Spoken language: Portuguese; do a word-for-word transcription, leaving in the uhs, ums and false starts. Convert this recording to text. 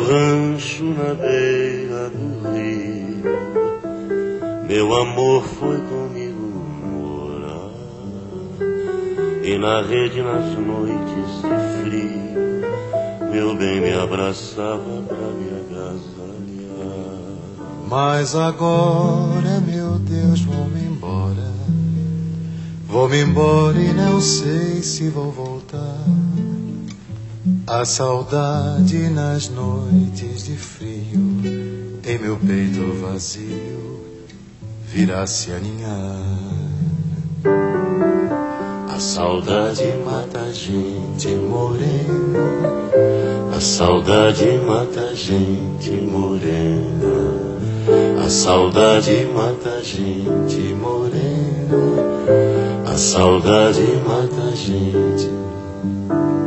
rancho na beira do rio, meu amor foi comigo morar, e na rede nas noites de frio, meu bem me abraçava pra me agasalhar. Mas agora, meu Deus, vou-me embora, vou-me embora e não sei se vou voltar. A saudade nas noites de frio, em meu peito vazio, virá se aninhar. A saudade mata a gente morena, a saudade mata a gente morena, a saudade mata a gente morena, a saudade mata a gente.